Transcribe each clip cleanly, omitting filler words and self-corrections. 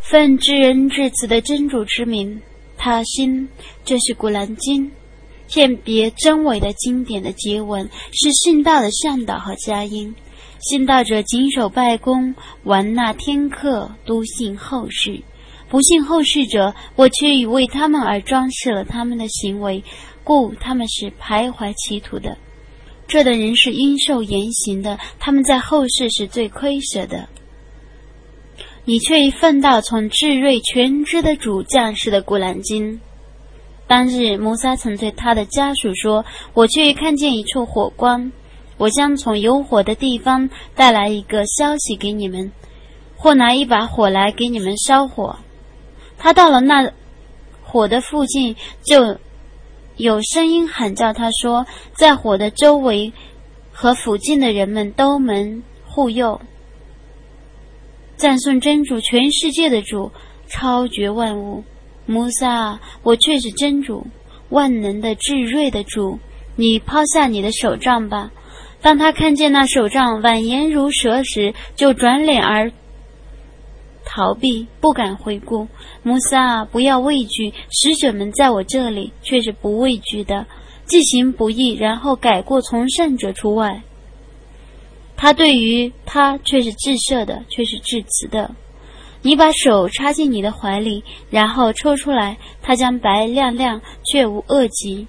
奉至仁至慈的真主之名，他心，这是古兰经，鉴别真伪的经典的结文，是信道的向导和佳音。信道者谨守拜功，完纳天课，笃信后世。不信后世者，我却已为他们而装饰了他们的行为，故他们是徘徊歧途的。这等人是应受严刑的，他们在后世是最亏舍的。你却已奉到从至睿全知的主降世的古兰经。当日摩萨曾对他的家属说，我却已看见一处火光，我将从有火的地方带来一个消息给你们，或拿一把火来给你们烧火。他到了那火的附近，就有声音喊叫他说，在火的周围和附近的人们都门护佑，赞颂真主，全世界的主，超绝万物。摩萨，我却是真主，万能的至睿的主，你抛下你的手杖吧。当他看见那手杖蜿蜒如蛇时，就转脸而逃避，不敢回顾。摩萨，不要畏惧，使者们在我这里却是不畏惧的，既行不义，然后改过从善者除外。他对于他却是至赦的，却是至慈的。你把手插进你的怀里，然后抽出来，它将白亮亮，却无恶疾。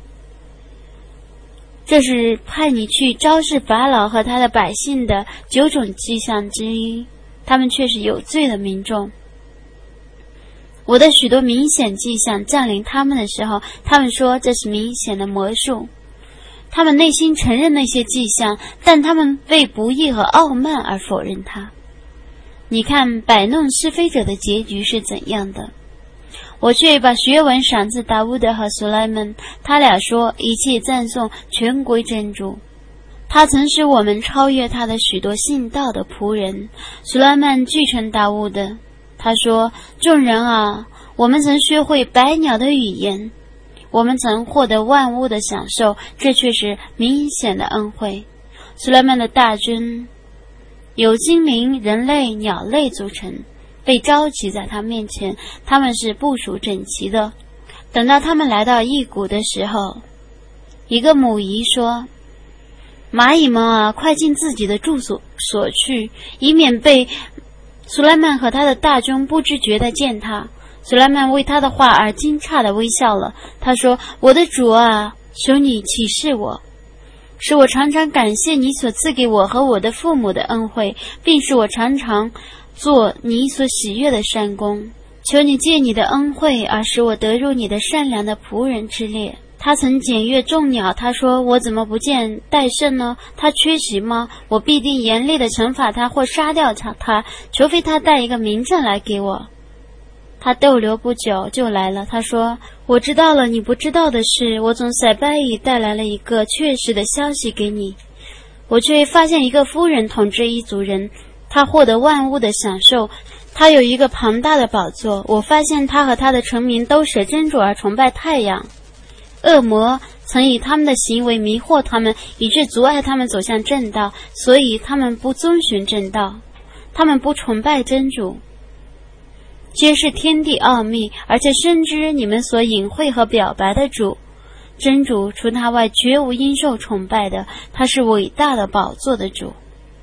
这是派你去昭示法老和他的百姓的9种迹象之一，他们却是有罪的民众。我的许多明显迹象降临他们的时候，他们说这是明显的魔术。他们内心承认那些迹象，但他们为不义和傲慢而否认它。你看摆弄是非者的结局是怎样的。我却把学文赏赐达乌德和苏莱曼，他俩说一切赞颂全归真主。他曾使我们超越他的许多信道的仆人。苏莱曼据称达乌德，他说，众人啊，我们曾学会百鸟的语言，我们曾获得万物的享受，这却是明显的恩惠。苏莱曼的大军由精灵、人类、鸟类组成，被召集在他面前，他们是部署整齐的。等到他们来到异谷的时候，一个母仪说，蚂蚁们啊，快进自己的住所去，以免被苏莱曼和他的大军不知觉地见他。苏莱曼为他的话而惊诧地微笑了，他说，我的主啊，求你启示我，使我常常感谢你所赐给我和我的父母的恩惠，并使我常常做你所喜悦的善功。求你借你的恩惠而使我得入你的善良的仆人之列。他曾检阅众鸟，他说，我怎么不见戴胜呢？他缺席吗？我必定严厉地惩罚他或杀掉他，除非他带一个明证来给我。他逗留不久就来了，他说，我知道了你不知道的事，我从塞拜伊带来了一个确实的消息给你。我却发现一个夫人统治一族人，他获得万物的享受，他有一个庞大的宝座。我发现他和他的臣民都舍真主而崇拜太阳。恶魔曾以他们的行为迷惑他们，以致阻碍他们走向正道，所以他们不遵循正道，他们不崇拜真主，揭示天地奥秘，而且深知你们所隐晦和表白的主。真主除他外绝无应受崇拜的，他是伟大的宝座的主。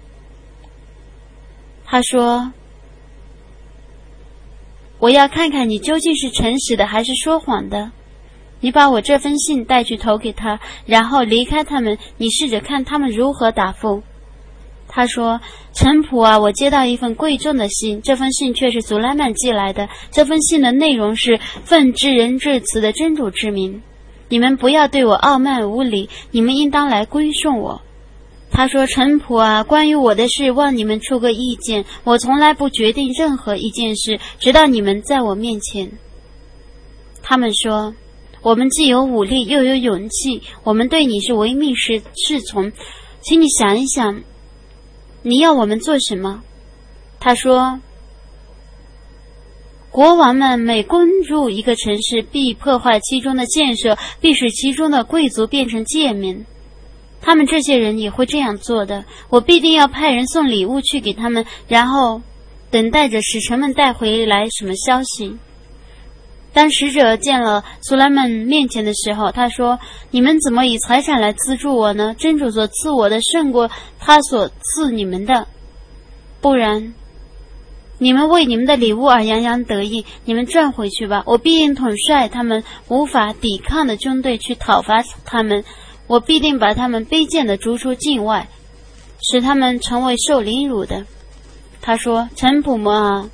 他说，我要看看你究竟是诚实的还是说谎的。你把我这封信带去投给他，然后离开他们，你试着看他们如何答复。他说，臣仆啊，我接到一份贵重的信，这封信却是苏莱曼寄来的。这封信的内容是奉至仁至慈的真主之名，你们不要对我傲慢无礼，你们应当来归顺我。他说，臣仆啊，关于我的事望你们出个意见，我从来不决定任何一件事，直到你们在我面前。他们说，我们既有武力又有勇气，我们对你是唯命是从，请你想一想，你要我们做什么？他说，国王们每攻入一个城市，必破坏其中的建设，必使其中的贵族变成贱民。他们这些人也会这样做的，我必定要派人送礼物去给他们，然后等待着使臣们带回来什么消息。当使者见了苏莱曼面前的时候，他说：你们怎么以财产来资助我呢？真主所赐我的胜过他所赐你们的，不然你们为你们的礼物而洋洋得意，你们转回去吧，我必定统帅他们无法抵抗的军队去讨伐他们，我必定把他们卑贱的逐出境外，使他们成为受凌辱的。他说：臣仆们啊，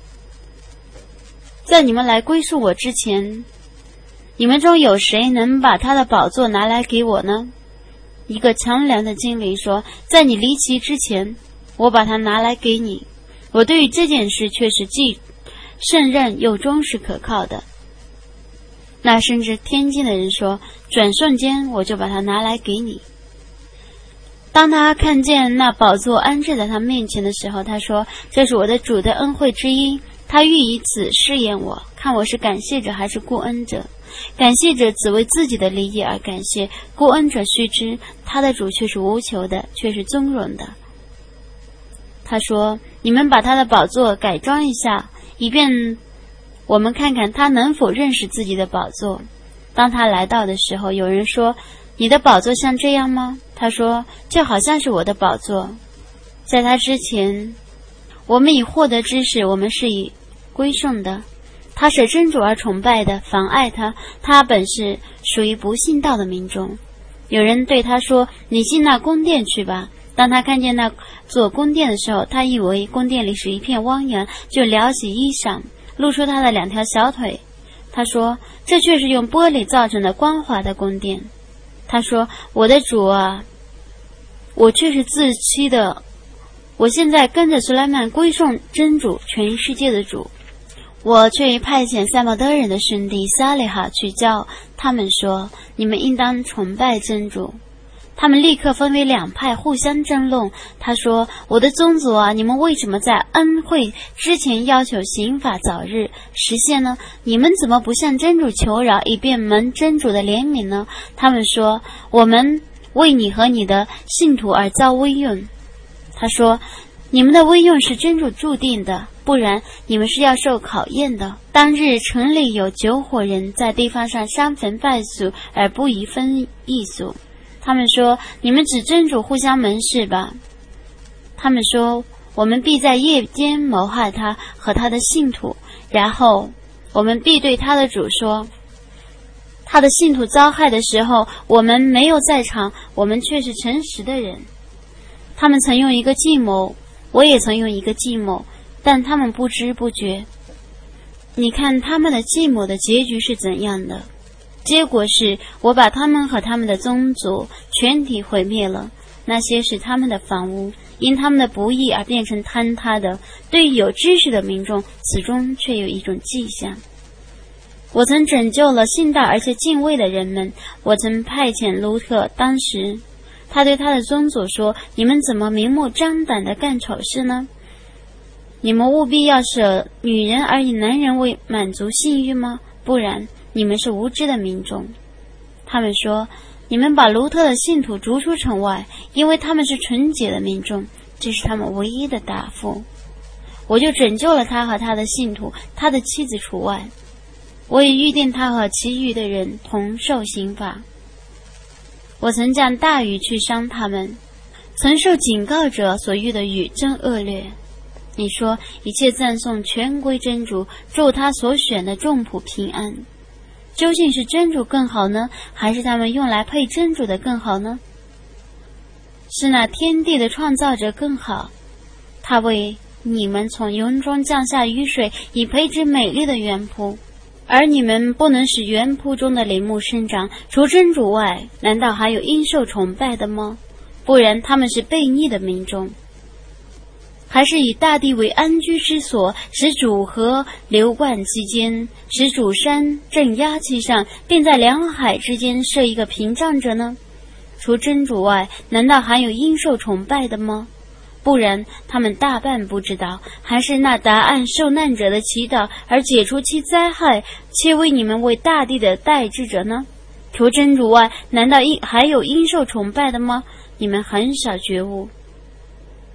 在你们来归宿我之前，你们中有谁能把他的宝座拿来给我呢？一个强梁的精灵说：在你离奇之前，我把它拿来给你，我对于这件事却是既胜任又忠实可靠的。那甚至天津的人说：转瞬间我就把它拿来给你。当他看见那宝座安置在他面前的时候，他说：这是我的主的恩惠之一，他欲以此试验我，看我是感谢者还是顾恩者。感谢者只为自己的利益而感谢，顾恩者须知他的主却是无求的，却是尊荣的。他说：你们把他的宝座改装一下，以便我们看看他能否认识自己的宝座。当他来到的时候，有人说：你的宝座像这样吗？他说：就好像是我的宝座。在他之前，我们已获得知识，我们是以归顺的。他舍真主而崇拜的，妨碍他，他本是属于不信道的民众。有人对他说：你进那宫殿去吧。当他看见那座宫殿的时候，他以为宫殿里是一片汪洋，就撩起衣裳，露出他的2条小腿。他说：这却是用玻璃造成的光滑的宫殿。他说：我的主啊，我却是自欺的，我现在跟着苏莱曼归顺真主，全世界的主。我却派遣塞莫德人的兄弟萨利哈去教他们说：你们应当崇拜真主。他们立刻分为2派，互相争论。他说：我的宗族啊，你们为什么在恩惠之前要求刑法早日实现呢？你们怎么不向真主求饶，以便蒙真主的怜悯呢？他们说：我们为你和你的信徒而造威用。他说：你们的威用是真主注定的，不然你们是要受考验的。当日城里有9伙人在地方上伤坟败俗，而不宜分异俗。他们说：你们指真主互相盟誓吧。他们说：我们必在夜间谋害他和他的信徒，然后我们必对他的主说：他的信徒遭害的时候，我们没有在场，我们却是诚实的人。他们曾用一个计谋，我也曾用一个计谋，但他们不知不觉。你看他们的计谋的结局是怎样的？结果是我把他们和他们的宗族全体毁灭了。那些是他们的房屋，因他们的不义而变成坍塌的。对于有知识的民众，此中却有一种迹象。我曾拯救了信道而且敬畏的人们。我曾派遣卢特，当时他对他的宗族说：你们怎么明目张胆地干丑事呢？你们务必要舍女人而以男人为满足性欲吗？不然你们是无知的民众。他们说：你们把卢特的信徒逐出城外，因为他们是纯洁的民众，这是他们唯一的答复。我就拯救了他和他的信徒，他的妻子除外。我也预定他和其余的人同受刑罚。我曾降大雨去伤他们，曾受警告者所遇的雨真恶劣。你说一切赞颂全归真主，祝他所选的众仆平安。究竟是真主更好呢，还是他们用来配真主的更好呢？是那天地的创造者更好，他为你们从云中降下雨水，以培植美丽的园圃，而你们不能使园圃中的林木生长。除真主外，难道还有应受崇拜的吗？不然他们是悖逆的民众。还是以大地为安居之所，使主河流贯其间，使主山镇压其上，并在两海之间设一个屏障者呢？除真主外，难道还有应受崇拜的吗？不然他们大半不知道，还是那答案受难者的祈祷而解除其灾害，且为你们为大地的代志者呢？除真主外，难道还有应受崇拜的吗？你们很少觉悟。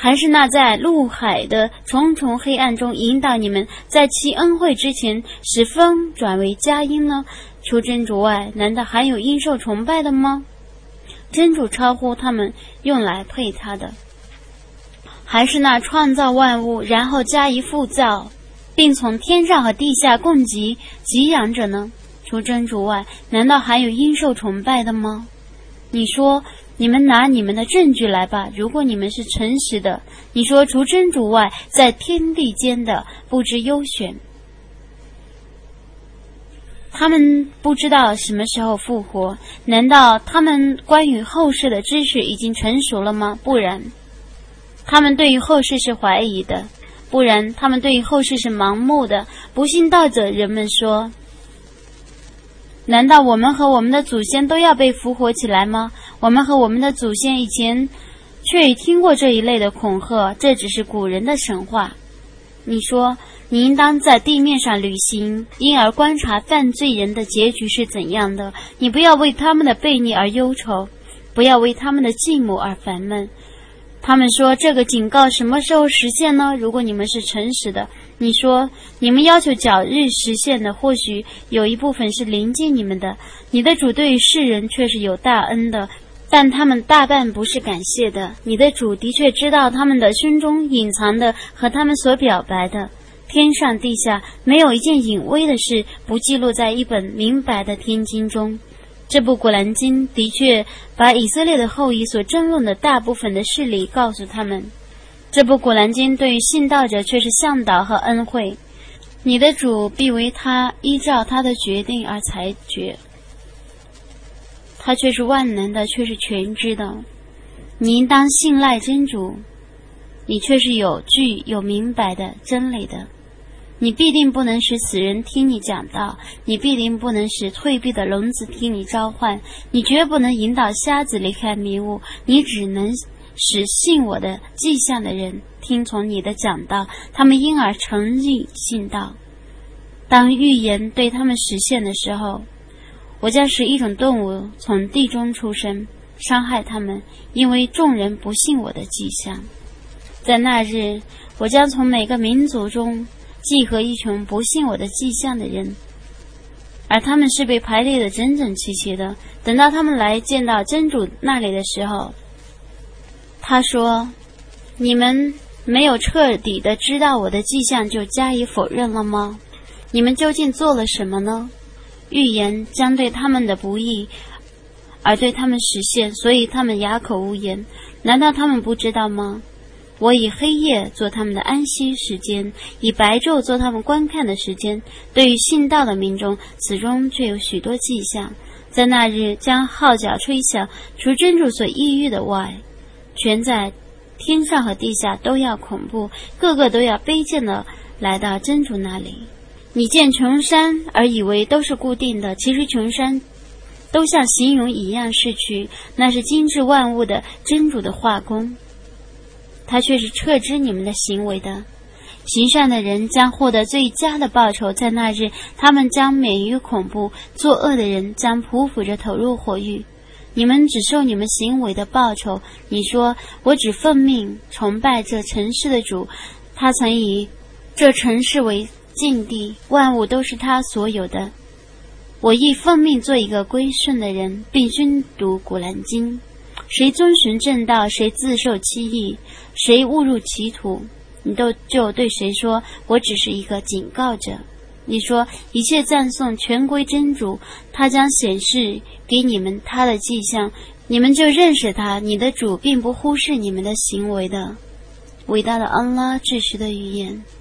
还是那在陆海的重重黑暗中引导你们，在其恩惠之前使风转为佳音呢？除真主外，难道还有应受崇拜的吗？真主超乎他们用来配他的。还是那创造万物，然后加以复造，并从天上和地下供给给养者呢？除真主外，难道还有应受崇拜的吗？你说，你们拿你们的证据来吧，如果你们是诚实的。你说，除真主外，在天地间的不知优选。他们不知道什么时候复活，难道他们关于后世的知识已经成熟了吗？不然。他们对于后世是怀疑的，不然他们对于后世是盲目的。不信道者人们说，难道我们和我们的祖先都要被复活起来吗？我们和我们的祖先以前却已听过这一类的恐吓，这只是古人的神话。你说，你应当在地面上旅行，因而观察犯罪人的结局是怎样的。你不要为他们的悖逆而忧愁，不要为他们的寂寞而烦闷。他们说，这个警告什么时候实现呢？如果你们是诚实的，你说，你们要求早日实现的，或许有一部分是临近你们的。你的主对于世人却是有大恩的，但他们大半不是感谢的。你的主的确知道他们的胸中隐藏的和他们所表白的。天上地下没有一件隐微的事不记录在一本明白的天经中。这部古兰经的确把以色列的后裔所争论的大部分的事理告诉他们。这部古兰经对于信道者却是向导和恩惠。你的主必为他依照他的决定而裁决，他却是万能的，却是全知的。你应当信赖真主，你却是有据有明白的真理的。你必定不能使死人听你讲道，你必定不能使退避的聋子听你召唤，你绝不能引导瞎子离开迷雾，你只能使信我的迹象的人听从你的讲道，他们因而诚意信道。当预言对他们实现的时候，我将使一种动物从地中出生，伤害他们，因为众人不信我的迹象。在那日，我将从每个民族中集合一群不信我的迹象的人，而他们是被排列的整整齐齐的。等到他们来见到真主那里的时候，他说，你们没有彻底的知道我的迹象就加以否认了吗？你们究竟做了什么呢？预言将对他们的不义而对他们实现，所以他们哑口无言。难道他们不知道吗？我以黑夜做他们的安息时间，以白昼做他们观看的时间。对于信道的民众，此中却有许多迹象。在那日将号角吹响，除真主所抑郁的外，全在天上和地下都要恐怖，个个都要卑贱的来到真主那里。你见群山而以为都是固定的，其实群山都像形容一样逝去，那是精致万物的真主的画工，他却是撤知你们的行为的。行善的人将获得最佳的报酬，在那日他们将免于恐怖，作恶的人将匍匐着投入火狱。你们只受你们行为的报酬。你说，我只奉命崇拜这城市的主，他曾以这城市为境地，万物都是他所有的。我亦奉命做一个归顺的人，并宣读古兰经。谁遵循正道，谁自受其益，谁误入歧途，你就对谁说，我只是一个警告者。你说，一切赞颂全归真主，他将显示给你们他的迹象，你们就认识他。你的主并不忽视你们的行为的。伟大的安拉至实的语言。